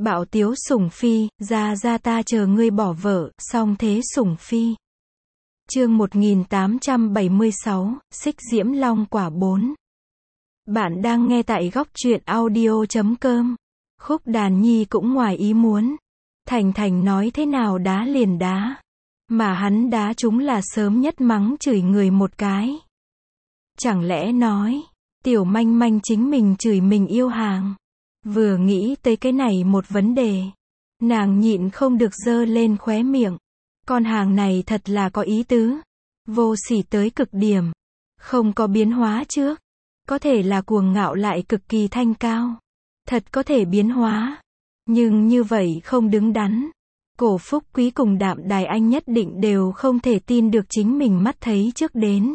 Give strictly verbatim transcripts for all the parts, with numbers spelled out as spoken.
Bạo tiếu sủng phi, ra ra ta chờ ngươi bỏ vợ, song thế sủng phi. Chương một nghìn tám trăm bảy mươi sáu, Xích Diễm Long Quả bốn. Bạn đang nghe tại góc truyện audio chấm com. Khúc Đàn Nhi cũng ngoài ý muốn. Thành Thành nói thế nào đá liền đá. Mà hắn đá chúng là sớm nhất mắng chửi người một cái. Chẳng lẽ nói, tiểu manh manh chính mình chửi mình yêu hàng. Vừa nghĩ tới cái này một vấn đề, nàng nhịn không được giơ lên khóe miệng. Con hàng này thật là có ý tứ. Vô sỉ tới cực điểm. Không có biến hóa trước. Có thể là cuồng ngạo lại cực kỳ thanh cao. Thật có thể biến hóa. Nhưng như vậy không đứng đắn. Cổ Phúc Quý cùng Đạm Đài Anh nhất định đều không thể tin được chính mình mắt thấy trước đến.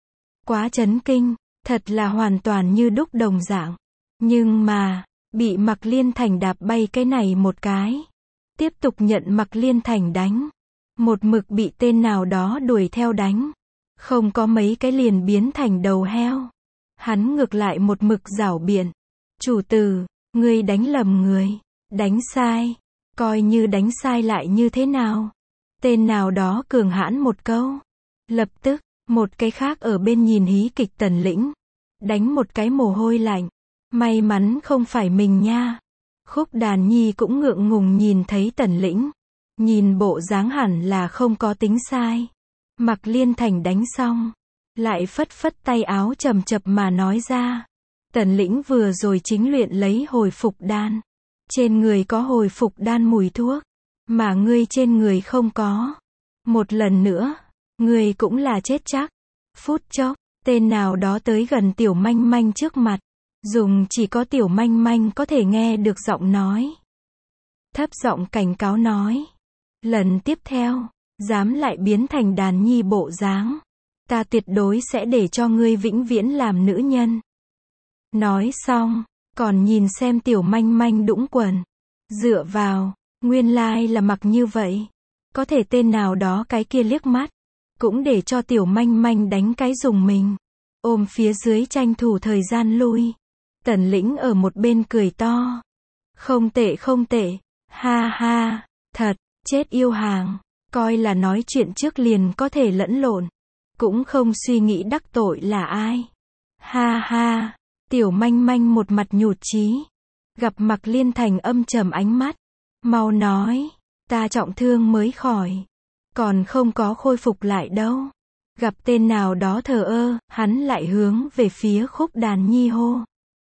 Quá chấn kinh. Thật là hoàn toàn như đúc đồng dạng. Nhưng mà, bị Mạc Liên Thành đạp bay cái này một cái. Tiếp tục nhận Mạc Liên Thành đánh. Một mực bị tên nào đó đuổi theo đánh. Không có mấy cái liền biến thành đầu heo. Hắn ngược lại một mực giảo biện. Chủ tử, ngươi đánh lầm người. Đánh sai. Coi như đánh sai lại như thế nào. Tên nào đó cường hãn một câu. Lập tức, một cái khác ở bên nhìn hí kịch Tần Lĩnh. Đánh một cái mồ hôi lạnh. May mắn không phải mình nha. Khúc Đàn Nhi cũng ngượng ngùng nhìn thấy Tần Lĩnh. Nhìn bộ dáng hẳn là không có tính sai. Mạc Liên Thành đánh xong. Lại phất phất tay áo chầm chập mà nói ra. Tần Lĩnh vừa rồi chính luyện lấy hồi phục đan. Trên người có hồi phục đan mùi thuốc. Mà ngươi trên người không có. Một lần nữa. Ngươi cũng là chết chắc. Phút chốc. Tên nào đó tới gần tiểu manh manh trước mặt. Dùng chỉ có tiểu manh manh có thể nghe được giọng nói. Thấp giọng cảnh cáo nói. Lần tiếp theo, dám lại biến thành Đàn Nhi bộ dáng. Ta tuyệt đối sẽ để cho ngươi vĩnh viễn làm nữ nhân. Nói xong, còn nhìn xem tiểu manh manh đũng quần. Dựa vào, nguyên lai là mặc như vậy. Có thể tên nào đó cái kia liếc mắt. Cũng để cho tiểu manh manh đánh cái dùng mình. Ôm phía dưới tranh thủ thời gian lui. Tần Lĩnh ở một bên cười to. Không tệ không tệ. Ha ha, thật, chết yêu hàng. Coi là nói chuyện trước liền có thể lẫn lộn. Cũng không suy nghĩ đắc tội là ai. Ha ha, tiểu manh manh một mặt nhụt chí. Gặp Mạc Liên Thành âm trầm ánh mắt. Mau nói, ta trọng thương mới khỏi. Còn không có khôi phục lại đâu. Gặp tên nào đó thờ ơ, hắn lại hướng về phía Khúc Đàn Nhi hô.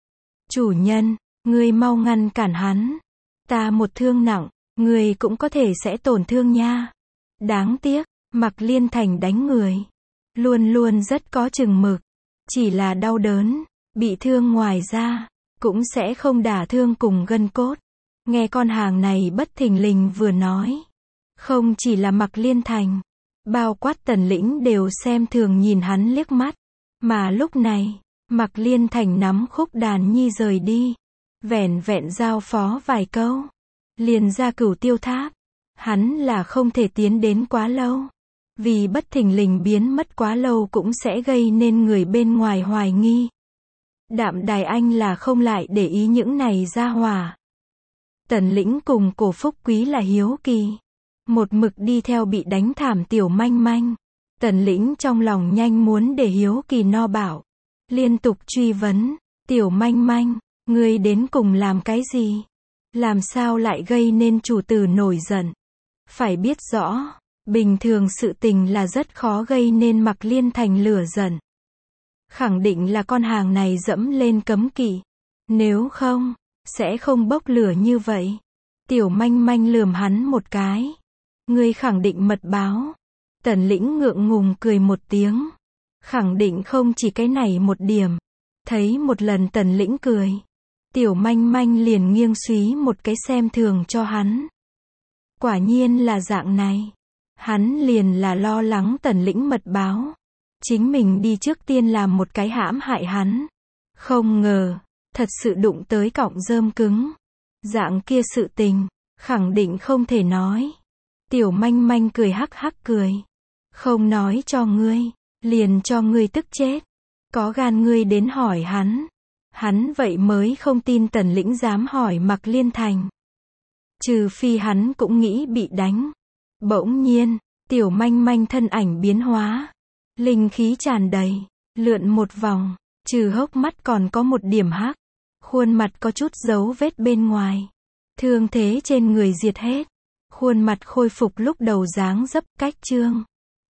Chủ nhân, ngươi mau ngăn cản hắn. Ta một thương nặng, ngươi cũng có thể sẽ tổn thương nha. Đáng tiếc, Mạc Liên Thành đánh người. Luôn luôn rất có chừng mực. Chỉ là đau đớn, bị thương ngoài ra, cũng sẽ không đả thương cùng gân cốt. Nghe con hàng này bất thình lình vừa nói. Không chỉ là Mạc Liên Thành. Bao quát Tần Lĩnh đều xem thường nhìn hắn liếc mắt. Mà lúc này, Mạc Liên Thành nắm Khúc Đàn Nhi rời đi. Vẻn vẹn giao phó vài câu. Liền ra Cửu Tiêu Tháp. Hắn là không thể tiến đến quá lâu. Vì bất thình lình biến mất quá lâu cũng sẽ gây nên người bên ngoài hoài nghi. Đạm Đài Anh là không lại để ý những này ra hỏa. Tần Lĩnh cùng Cổ Phúc Quý là hiếu kỳ. Một mực đi theo bị đánh thảm tiểu manh manh. Tần Lĩnh trong lòng nhanh muốn để hiếu kỳ no bảo. Liên tục truy vấn. Tiểu manh manh, ngươi đến cùng làm cái gì? Làm sao lại gây nên chủ tử nổi giận? Phải biết rõ, bình thường sự tình là rất khó gây nên Mạc Liên Thành lửa giận. Khẳng định là con hàng này dẫm lên cấm kỵ. Nếu không, sẽ không bốc lửa như vậy. Tiểu manh manh lườm hắn một cái. Ngươi khẳng định mật báo. Tần Lĩnh ngượng ngùng cười một tiếng. Khẳng định không chỉ cái này một điểm. Thấy một lần Tần Lĩnh cười. Tiểu manh manh liền nghiêng suý một cái xem thường cho hắn. Quả nhiên là dạng này. Hắn liền là lo lắng Tần Lĩnh mật báo. Chính mình đi trước tiên làm một cái hãm hại hắn. Không ngờ, thật sự đụng tới cọng rơm cứng. Dạng kia sự tình, khẳng định không thể nói. Tiểu manh manh cười hắc hắc cười. Không nói cho ngươi, liền cho ngươi tức chết. Có gan ngươi đến hỏi hắn. Hắn vậy mới không tin Tần Lĩnh dám hỏi Mạc Liên Thành. Trừ phi hắn cũng nghĩ bị đánh. Bỗng nhiên, Tiểu Manh Manh thân ảnh biến hóa. Linh khí tràn đầy, lượn một vòng, trừ hốc mắt còn có một điểm hắc. Khuôn mặt có chút dấu vết bên ngoài. Thương thế trên người diệt hết. Khuôn mặt khôi phục lúc đầu dáng dấp cách trương.